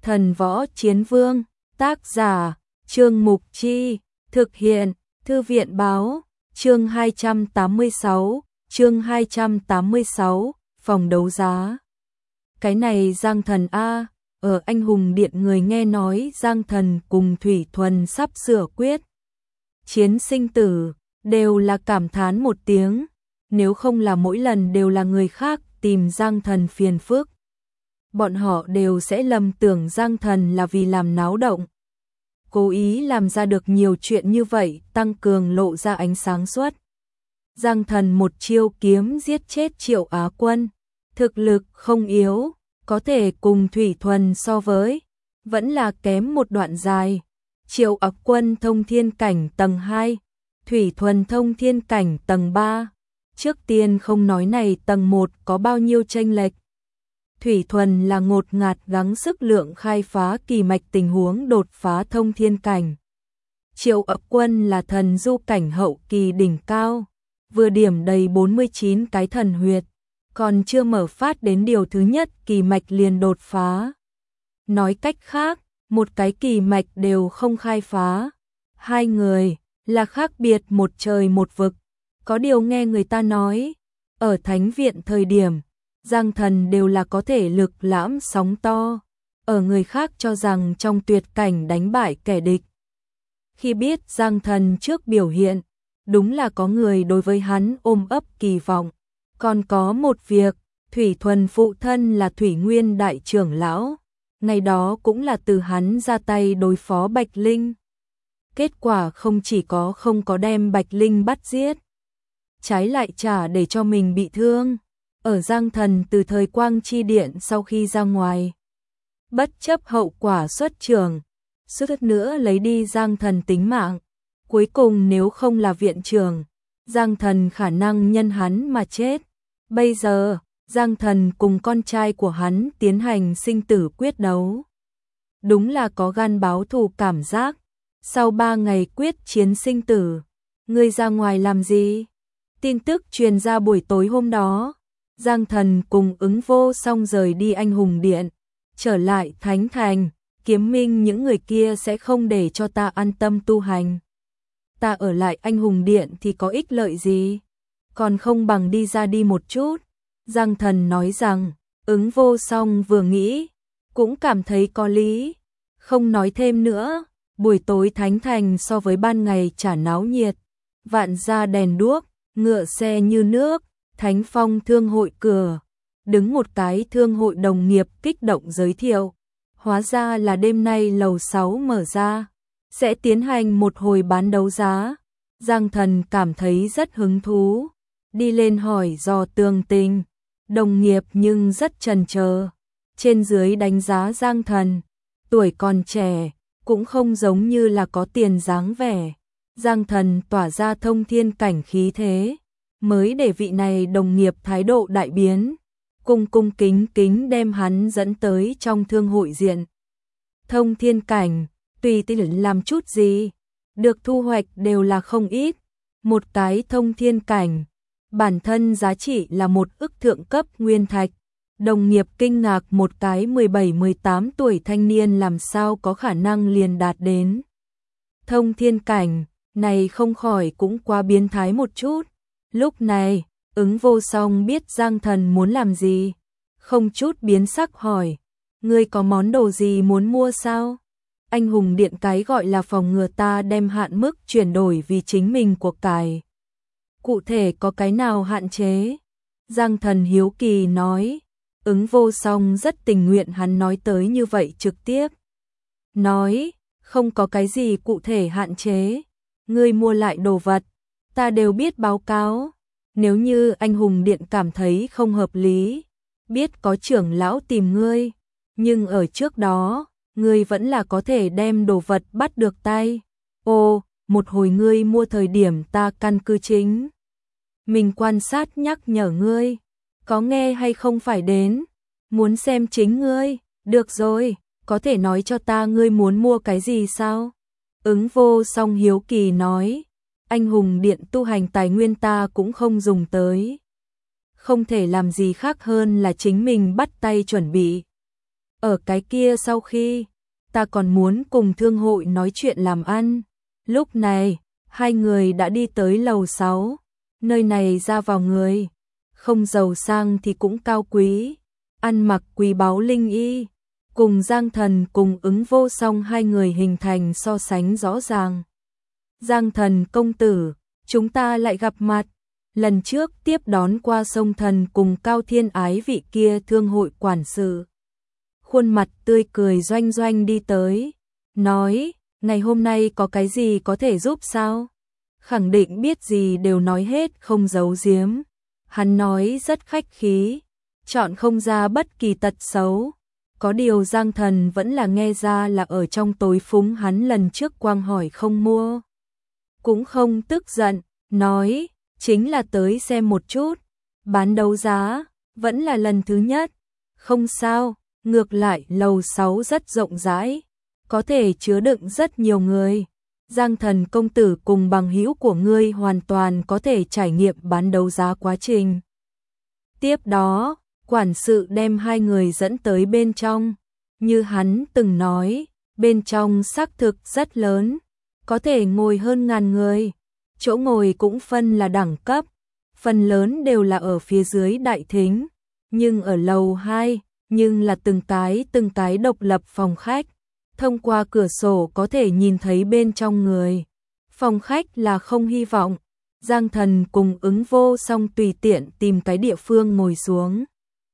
Thần Võ Chiến Vương, tác giả, Trương Mục Chi, thực hiện, Thư viện Báo, chương 286, phòng đấu giá. Cái này Giang Thần A, ở Anh Hùng Điện người nghe nói Giang Thần cùng Thủy Thuần sắp sửa quyết chiến sinh tử, đều là cảm thán một tiếng, nếu không là mỗi lần đều là người khác tìm Giang Thần phiền phức. Bọn họ đều sẽ lầm tưởng Giang Thần là vì làm náo động. Cố ý làm ra được nhiều chuyện như vậy, tăng cường lộ ra ánh sáng suốt. Giang Thần một chiêu kiếm giết chết Triệu Á Quân, thực lực không yếu, có thể cùng Thủy Thuần so với, vẫn là kém một đoạn dài. Triệu Á Quân thông thiên cảnh tầng 2, Thủy Thuần thông thiên cảnh tầng 3. Trước tiên không nói này tầng 1 có bao nhiêu chênh lệch. Thủy Thuần là ngột ngạt gắng sức lượng khai phá kỳ mạch tình huống đột phá thông thiên cảnh. Triệu Á Quân là thần du cảnh hậu kỳ đỉnh cao, vừa điểm đầy 49 cái thần huyệt, còn chưa mở phát đến điều thứ nhất kỳ mạch liền đột phá. Nói cách khác, một cái kỳ mạch đều không khai phá. Hai người là khác biệt một trời một vực. Có điều nghe người ta nói, ở Thánh Viện thời điểm, Giang Thần đều là có thể lực lãm sóng to, ở người khác cho rằng trong tuyệt cảnh đánh bại kẻ địch. Khi biết Giang Thần trước biểu hiện, đúng là có người đối với hắn ôm ấp kỳ vọng. Còn có một việc, Thủy Thuần phụ thân là Thủy Nguyên đại trưởng lão, ngày đó cũng là từ hắn ra tay đối phó Bạch Linh. Kết quả không chỉ có không có đem Bạch Linh bắt giết, trái lại trả để cho mình bị thương. Ở Giang Thần từ thời Quang Chi Điện sau khi ra ngoài, bất chấp hậu quả xuất trường, suýt nữa lấy đi Giang Thần tính mạng. Cuối cùng nếu không là viện trưởng, Giang Thần khả năng nhân hắn mà chết. Bây giờ, Giang Thần cùng con trai của hắn tiến hành sinh tử quyết đấu. Đúng là có gan báo thù cảm giác. Sau 3 ngày quyết chiến sinh tử, ngươi ra ngoài làm gì? Tin tức truyền ra buổi tối hôm đó, Giang Thần cùng Ứng Vô Song rời đi Anh Hùng Điện, trở lại Thánh Thành, Kiếm Minh những người kia sẽ không để cho ta an tâm tu hành. Ta ở lại Anh Hùng Điện thì có ích lợi gì? Còn không bằng đi ra đi một chút. Giang Thần nói rằng, Ứng Vô Song vừa nghĩ, cũng cảm thấy có lý. Không nói thêm nữa, buổi tối Thánh Thành so với ban ngày chả náo nhiệt. Vạn gia đèn đuốc, ngựa xe như nước, Thánh Phong thương hội cửa. Đứng một cái thương hội đồng nghiệp kích động giới thiệu. Hóa ra là đêm nay lầu 6 mở ra, sẽ tiến hành một hồi bán đấu giá. Giang Thần cảm thấy rất hứng thú, đi lên hỏi dò tường tình. Đồng nghiệp nhưng rất chần chờ, trên dưới đánh giá Giang Thần, tuổi còn trẻ, cũng không giống như là có tiền dáng vẻ. Giang Thần tỏa ra thông thiên cảnh khí thế, mới để vị này đồng nghiệp thái độ đại biến, cung kính kính đem hắn dẫn tới trong thương hội diện. Thông thiên cảnh, tùy tiện làm chút gì, được thu hoạch đều là không ít. Một cái thông thiên cảnh, bản thân giá trị là 1 ức thượng cấp nguyên thạch. Đồng nghiệp kinh ngạc, một cái 17-18 tuổi thanh niên làm sao có khả năng liền đạt đến thông thiên cảnh, này không khỏi cũng quá biến thái một chút. Lúc này, Ứng Vô Song biết Giang Thần muốn làm gì, không chút biến sắc hỏi, ngươi có món đồ gì muốn mua sao? Anh Hùng Điện cái gọi là phòng ngừa ta đem hạn mức chuyển đổi vì chính mình của cải. Cụ thể có cái nào hạn chế? Giang Thần hiếu kỳ nói. Ứng Vô Song rất tình nguyện hắn nói tới như vậy trực tiếp. Nói, không có cái gì cụ thể hạn chế. Ngươi mua lại đồ vật, ta đều biết báo cáo. Nếu như Anh Hùng Điện cảm thấy không hợp lý, biết có trưởng lão tìm ngươi. Nhưng ở trước đó, ngươi vẫn là có thể đem đồ vật bắt được tay. Ồ, một hồi ngươi mua thời điểm ta căn cứ chính mình quan sát nhắc nhở ngươi. Có nghe hay không phải đến? Muốn xem chính ngươi. Được rồi, có thể nói cho ta ngươi muốn mua cái gì sao? Ứng Vô Song hiếu kỳ nói. Anh Hùng Điện tu hành tài nguyên ta cũng không dùng tới. Không thể làm gì khác hơn là chính mình bắt tay chuẩn bị. ở cái kia sau khi, ta còn muốn cùng thương hội nói chuyện làm ăn. Lúc này, hai người đã đi tới lầu 6, nơi này ra vào người, không giàu sang thì cũng cao quý, ăn mặc quý báu linh y, cùng Giang Thần cùng Ứng Vô Song hai người hình thành so sánh rõ ràng. Giang Thần công tử, chúng ta lại gặp mặt. Lần trước tiếp đón qua Sông Thần cùng Cao Thiên Ái vị kia thương hội quản sự. Khuôn mặt tươi cười doanh doanh đi tới, nói, ngày hôm nay có cái gì có thể giúp sao? Khẳng định biết gì đều nói hết không giấu giếm. Hắn nói rất khách khí, chọn không ra bất kỳ tật xấu. Có điều Giang Thần vẫn là nghe ra là ở trong tối phúng hắn lần trước quang hỏi không mua. Cũng không tức giận, nói, chính là tới xem một chút, bán đấu giá, vẫn là lần thứ nhất. Không sao, ngược lại lầu 6 rất rộng rãi, có thể chứa đựng rất nhiều người. Giang Thần công tử cùng bằng hữu của ngươi hoàn toàn có thể trải nghiệm bán đấu giá quá trình. Tiếp đó, quản sự đem hai người dẫn tới bên trong. Như hắn từng nói, bên trong xác thực rất lớn, có thể ngồi hơn 1000 người. Chỗ ngồi cũng phân là đẳng cấp, phần lớn đều là ở phía dưới đại thính, nhưng ở lầu 2, nhưng là từng cái độc lập phòng khách. Thông qua cửa sổ có thể nhìn thấy bên trong người. Phòng khách là không hy vọng. Giang Thần cùng Ứng Vô Song tùy tiện tìm cái địa phương ngồi xuống.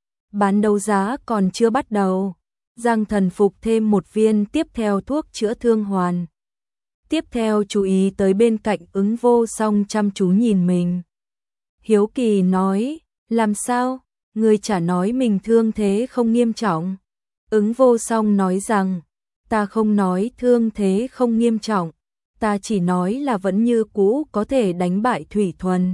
Bán đấu giá còn chưa bắt đầu. Giang Thần phục thêm một viên tiếp theo thuốc chữa thương hoàn. Tiếp theo chú ý tới bên cạnh Ứng Vô Song chăm chú nhìn mình. Hiếu kỳ nói, làm sao, người chả nói mình thương thế không nghiêm trọng. Ứng Vô Song nói rằng, ta không nói thương thế không nghiêm trọng, ta chỉ nói là vẫn như cũ có thể đánh bại Thủy Thuần.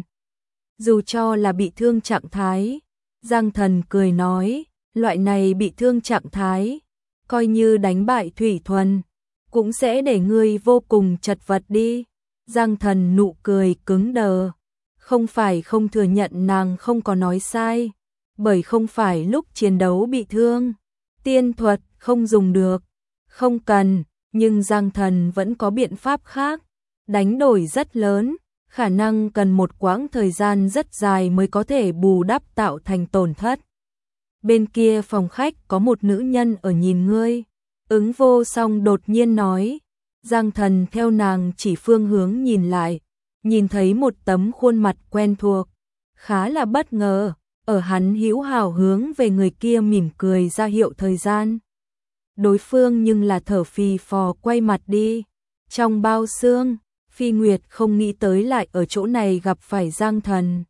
Dù cho là bị thương trạng thái, Giang Thần cười nói, loại này bị thương trạng thái, coi như đánh bại Thủy Thuần, cũng sẽ để ngươi vô cùng chật vật đi. Giang Thần nụ cười cứng đờ, không phải không thừa nhận nàng không có nói sai, bởi không phải lúc chiến đấu bị thương, tiên thuật không dùng được, không cần, nhưng Giang Thần vẫn có biện pháp khác, đánh đổi rất lớn, khả năng cần một quãng thời gian rất dài mới có thể bù đắp tạo thành tổn thất. Bên kia phòng khách có một nữ nhân ở nhìn ngươi. Ứng Vô Song đột nhiên nói. Giang Thần theo nàng chỉ phương hướng nhìn lại, nhìn thấy một tấm khuôn mặt quen thuộc, khá là bất ngờ, ở hắn hữu hảo hướng về người kia mỉm cười ra hiệu thời gian. Đối phương nhưng là thở phì phò quay mặt đi. Trong bao xương, Phi Nguyệt không nghĩ tới lại ở chỗ này gặp phải Giang Thần.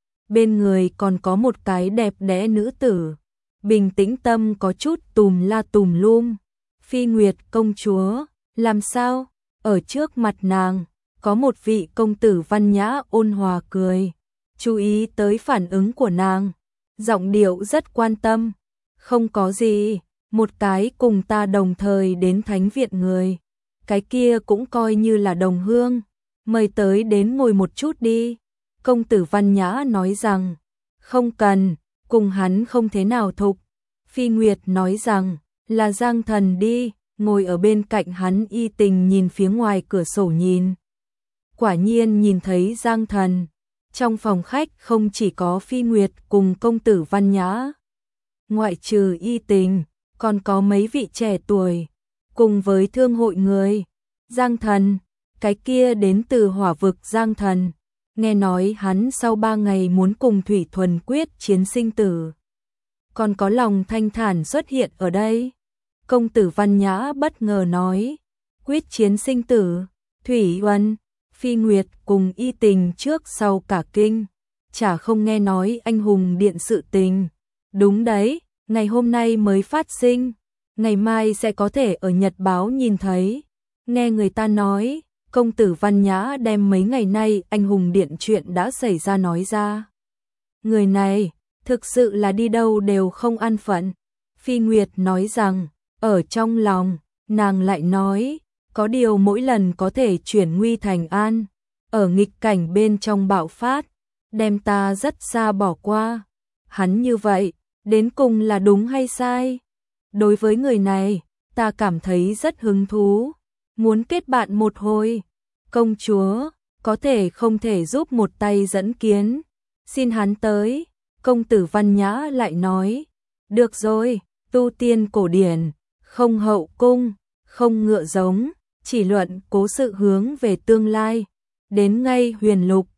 Bên người còn có một cái đẹp đẽ nữ tử, bình tĩnh tâm có chút tùm la tùm lum. Phi Nguyệt công chúa, làm sao? Ở trước mặt nàng, có một vị công tử văn nhã ôn hòa cười, chú ý tới phản ứng của nàng, giọng điệu rất quan tâm. Không có gì, một cái cùng ta đồng thời đến thánh viện người, cái kia cũng coi như là đồng hương, mời tới đến ngồi một chút đi. Công tử văn nhã nói rằng, không cần, cùng hắn không thế nào thục. Phi Nguyệt nói rằng, là Giang Thần đi, ngồi ở bên cạnh hắn y tình nhìn phía ngoài cửa sổ nhìn. Quả nhiên nhìn thấy Giang Thần. Trong phòng khách không chỉ có Phi Nguyệt cùng công tử văn nhã, ngoại trừ y tình, còn có mấy vị trẻ tuổi, cùng với thương hội người. Giang Thần, cái kia đến từ hỏa vực Giang Thần, nghe nói hắn sau 3 ngày muốn cùng Thủy Thuần quyết chiến sinh tử. Còn có lòng thanh thản xuất hiện ở đây. Công tử văn nhã bất ngờ nói, quyết chiến sinh tử, Thủy Uân. Phi Nguyệt cùng y tình trước sau cả kinh, chả không nghe nói anh hùng điện sự tình. Đúng đấy, ngày hôm nay mới phát sinh, ngày mai sẽ có thể ở nhật báo nhìn thấy. Nghe người ta nói, công tử văn nhã đem mấy ngày nay anh hùng điện chuyện đã xảy ra nói ra. Người này, thực sự là đi đâu đều không an phận. Phi Nguyệt nói rằng, ở trong lòng, nàng lại nói, có điều mỗi lần có thể chuyển nguy thành an, ở nghịch cảnh bên trong bạo phát, đem ta rất xa bỏ qua. Hắn như vậy, đến cùng là đúng hay sai? Đối với người này, ta cảm thấy rất hứng thú, muốn kết bạn một hồi. Công chúa, có thể không thể giúp một tay dẫn kiến, xin hắn tới. Công tử Văn Nhã lại nói, được rồi, tu tiên cổ điển, không hậu cung, không ngựa giống, chỉ luận cố sự hướng về tương lai, đến ngay huyền lục,